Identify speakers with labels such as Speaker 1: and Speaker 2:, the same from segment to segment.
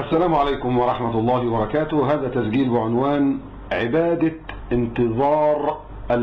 Speaker 1: السلام عليكم ورحمة الله وبركاته. هذا تسجيل بعنوان عبادة انتظار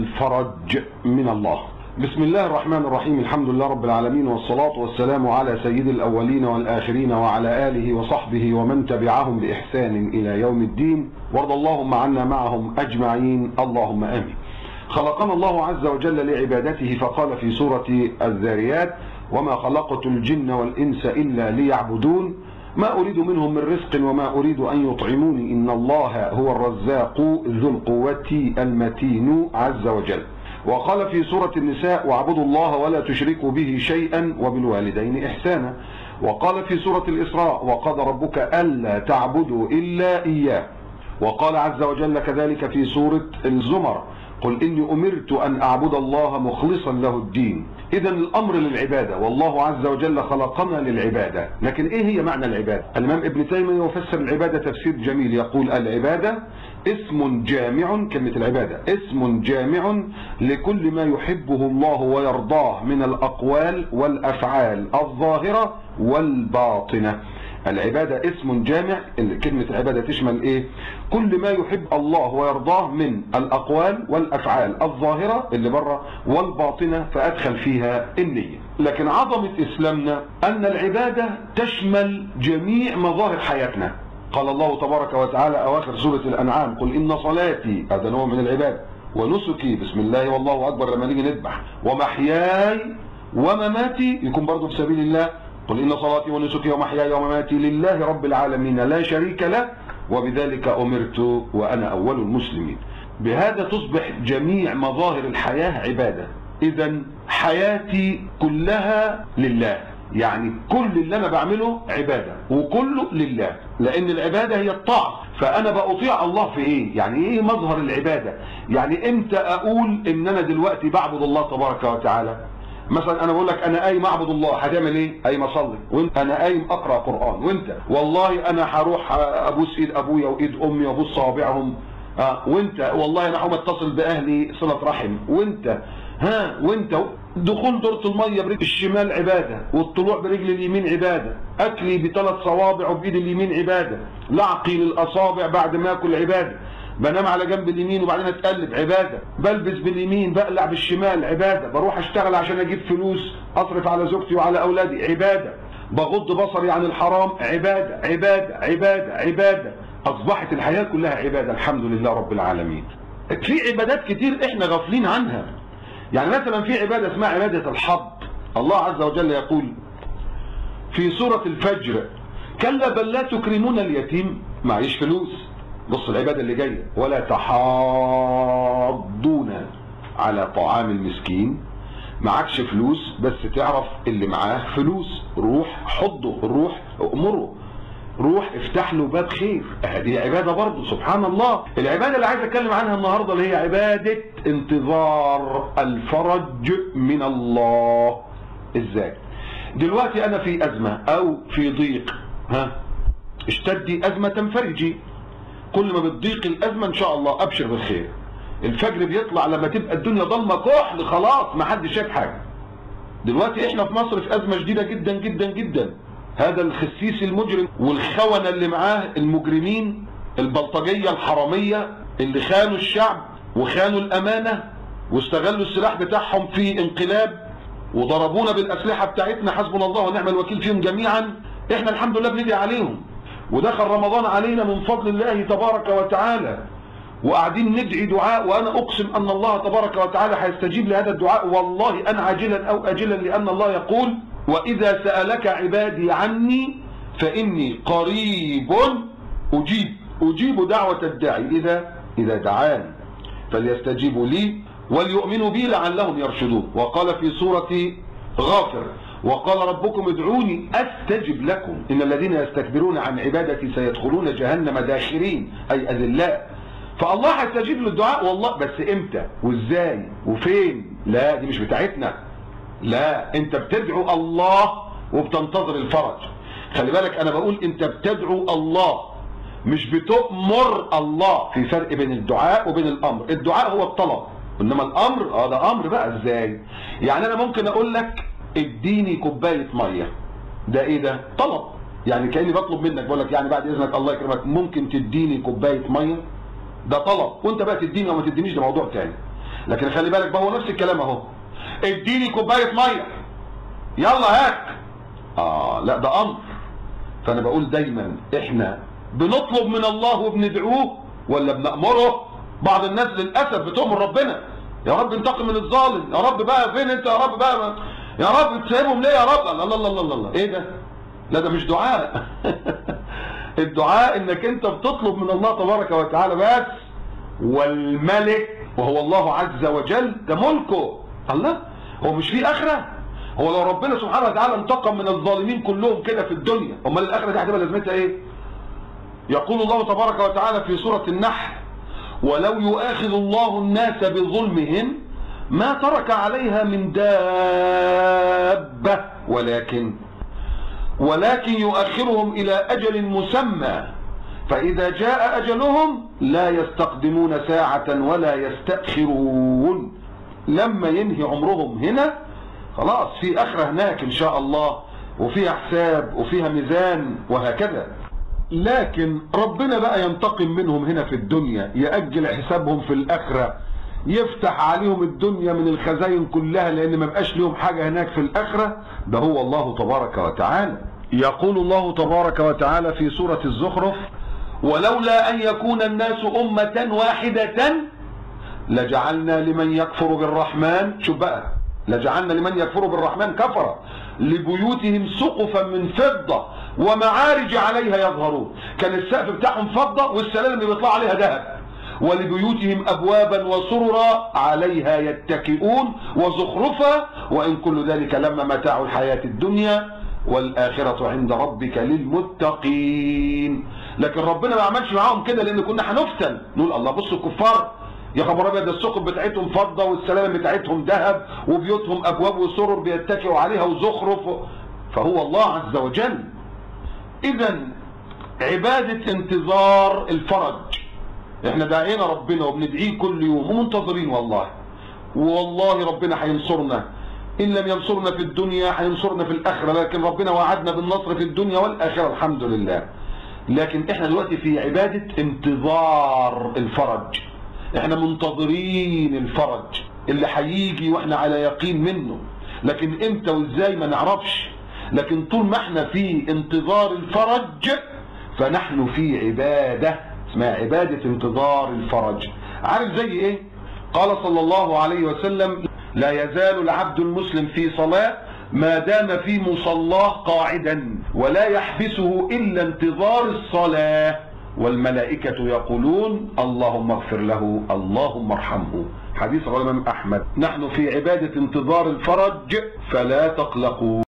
Speaker 1: الفرج من الله. بسم الله الرحمن الرحيم، الحمد لله رب العالمين، والصلاة والسلام على سيد الأولين والآخرين وعلى آله وصحبه ومن تبعهم بإحسان إلى يوم الدين، وارض اللهم عنا معهم أجمعين، اللهم آمين. خلقنا الله عز وجل لعبادته فقال في سورة الذاريات: وما خلقت الجن والإنس إلا ليعبدون ما أريد منهم من رزق وما أريد أن يطعموني إن الله هو الرزاق ذو القوة المتين عز وجل. وقال في سورة النساء: واعبدوا الله ولا تشركوا به شيئا وبالوالدين إحسانا. وقال في سورة الإسراء: وقضى ربك ألا تعبدوا إلا إياه. وقال عز وجل كذلك في سورة الزمر: قل إني أمرت أن أعبد الله مخلصا له الدين. إذا الأمر للعبادة، والله عز وجل خلقنا للعبادة. لكن إيه هي معنى العبادة؟ الإمام ابن تيمية يفسر العبادة تفسير جميل، يقول: العبادة اسم جامع، كلمة العبادة اسم جامع لكل ما يحبه الله ويرضاه من الأقوال والأفعال الظاهرة والباطنة. العبادة اسم جامع، كلمة العبادة تشمل ايه؟ كل ما يحب الله ويرضاه من الأقوال والأفعال الظاهرة اللي بره والباطنة، فأدخل فيها النية. لكن عظمة إسلامنا أن العبادة تشمل جميع مظاهر حياتنا. قال الله تبارك وتعالى أواخر سورة الأنعام: قل إن صلاتي، هذا نوع من العبادة، ونسكي، بسم الله والله أكبر لما نيجي نذبح، ومحياي ومماتي، يكون برضه في سبيل الله. قل إن صلاتي ونسكي ومحياي ومماتي لله رب العالمين لا شريك له وبذلك أمرت وأنا أول المسلمين. بهذا تصبح جميع مظاهر الحياة عبادة. إذا حياتي كلها لله، يعني كل اللي أنا بعمله عبادة وكله لله، لأن العبادة هي الطاعة. فأنا بأطيع الله في إيه؟ يعني إيه مظهر العبادة؟ يعني إمتى أقول إن أنا دلوقتي بعبد الله تبارك وتعالى؟ مثلا انا بقول لك انا قايم اعبد الله، هتعمل ايه؟ قايم اصلي. وانت انا قايم اقرا قران. وانت والله انا هروح ابوس ايد ابويا وايد امي وابوس صوابعهم. وانت والله انا هقوم اتصل باهلي صله رحم. وانت وانت دخول دورة الميه برجل الشمال عباده، والطلوع برجل اليمين عباده، اكلي بثلاث صوابع وبايد اليمين عباده، لعقي للاصابع بعد ما اكل عباده، بنام على جنب اليمين وبعدين اتقلب عباده، بلبس باليمين بقلع بالشمال عباده، بروح اشتغل عشان اجيب فلوس اصرف على زوجتي وعلى اولادي عباده، بغض بصري عن الحرام عباده عباده عباده عباده. اصبحت الحياه كلها عباده، الحمد لله رب العالمين. في عبادات كتير احنا غافلين عنها. يعني مثلا في عباده اسمها عباده الحظ. الله عز وجل يقول في سوره الفجر: كلا بل لا تكرمون اليتيم، معيش فلوس. بص العبادة اللي جاية: ولا تحاضون على طعام المسكين، معكش فلوس بس تعرف اللي معاه فلوس، روح حضه، روح امره، روح افتح له باب خير. هذه عبادة برضه، سبحان الله. العبادة اللي عايز اتكلم عنها النهاردة اللي هي عبادة انتظار الفرج من الله. ازاي؟ دلوقتي انا في ازمة او في ضيق، اشتدي ازمة تنفرجي. كل ما بتضيق الازمه ان شاء الله ابشر بالخير. الفجر بيطلع لما تبقى الدنيا ضلمه كحل، خلاص ما حدش شايف حاجه. دلوقتي احنا في مصر في ازمه شديده جدا جدا جدا. هذا الخسيس المجرم والخونه اللي معاه المجرمين البلطجيه الحراميه اللي خانوا الشعب وخانوا الامانه واستغلوا السلاح بتاعهم في انقلاب وضربونا بالاسلحه بتاعتنا، حسبنا الله ونعم الوكيل فيهم جميعا. احنا الحمد لله بندعي عليهم، ودخل رمضان علينا من فضل الله تبارك وتعالى، وقاعدين ندعي دعاء، وانا اقسم ان الله تبارك وتعالى هيستجيب لهذا الدعاء والله ان عاجلا او اجلا، لان الله يقول: واذا سالك عبادي عني فاني قريب اجيب دعوه الداعي اذا دعان فليستجيبوا لي وليؤمنوا بي لعلهم يرشدون. وقال في سوره غافر: وقال ربكم ادعوني استجب لكم ان الذين يستكبرون عن عبادتي سيدخلون جهنم داخرين، اي اذلاء. فالله هيستجيب للدعاء والله، بس امتى وازاي وفين؟ لا دي مش بتاعتنا. لا، انت بتدعو الله وبتنتظر الفرج. خلي بالك انا بقول انت بتدعو الله مش بتؤمر الله. في فرق بين الدعاء وبين الامر. الدعاء هو الطلب، انما الامر ده امر. بقى ازاي؟ يعني انا ممكن اقول لك اديني كوبايه ميه، ده ايه ده؟ طلب. يعني كأني بطلب منك، بقول لك يعني بعد اذنك الله يكرمك ممكن تديني كوبايه ميه؟ ده طلب، وانت بقى تديني او ما تدينيش ده موضوع تاني. لكن خلي بالك بقى هو نفس الكلام اهو، اديني كوبايه ميه يلا هات. لا ده امر. فانا بقول دايما احنا بنطلب من الله وبندعوه ولا بنأمره؟ بعض الناس للاسف بتؤمر ربنا، يا رب انتقم من الظالم، يا رب بقى فين انت يا رب بقى، يا رب تسيبهم ليه يا رب؟ الله الله الله الله، ايه ده؟ لا ده مش دعاء. الدعاء انك انت بتطلب من الله تبارك وتعالى بس، والملك وهو الله عز وجل ده ملكه. الله، هو مش في اخره؟ هو لو ربنا سبحانه وتعالى انتقم من الظالمين كلهم كده في الدنيا، امال الاخره دي هتبقى لازمتها ايه؟ يقول الله تبارك وتعالى في سورة النحل: ولو يؤاخذ الله الناس بظلمهم ما ترك عليها من دابة ولكن يؤخرهم إلى أجل مسمى فإذا جاء أجلهم لا يستقدمون ساعة ولا يستأخرون. لما ينهي عمرهم هنا خلاص في آخرة هناك إن شاء الله، وفيها حساب وفيها ميزان وهكذا. لكن ربنا بقى ينتقم منهم هنا في الدنيا، يأجل حسابهم في الآخرة، يفتح عليهم الدنيا من الخزائن كلها لأن ما بقاش لهم حاجة هناك في الآخرة. ده هو الله تبارك وتعالى. يقول الله تبارك وتعالى في سورة الزخرف: ولولا أن يكون الناس أمة واحدة لجعلنا لمن يكفر بالرحمن، شوف بقى، لجعلنا لمن يكفر بالرحمن كفر لبيوتهم سقفا من فضة ومعارج عليها يظهرون. كان السقف بتاعهم فضة والسلالم اللي بيطلع عليها ذهب. ولبيوتهم أبوابا وسررا عليها يتكئون وزخرفا وإن كل ذلك لما متاع الحياة الدنيا والآخرة عند ربك للمتقين. لكن ربنا ما عملش معاهم كده لأن كنا هنفتن، نقول الله بصوا الكفار يا خبر ابيض، السقف بتاعتهم فضه والسلالم بتاعتهم ذهب وبيوتهم ابواب وسرر بيتكئوا عليها وزخرف. فهو الله عز وجل. اذا عباده انتظار الفرج، احنا داعينا ربنا وبندعيه كل يوم ومنتظرين والله ربنا هينصرنا، ان لم ينصرنا في الدنيا هينصرنا في الاخره، لكن ربنا وعدنا بالنصر في الدنيا والاخره الحمد لله. لكن احنا دلوقتي في عباده انتظار الفرج، احنا منتظرين الفرج اللي هيجي واحنا على يقين منه، لكن امتى وازاي ما نعرفش. لكن طول ما احنا في انتظار الفرج فنحن في عبادة اسمها عبادة انتظار الفرج. عارف زي ايه؟ قال صلى الله عليه وسلم: لا يزال العبد المسلم في صلاة ما دام في مصلاه قاعدا ولا يحبسه الا انتظار الصلاة والملائكة يقولون اللهم اغفر له اللهم ارحمه. حديث رواه الإمام أحمد. نحن في عبادة انتظار الفرج فلا تقلقوا.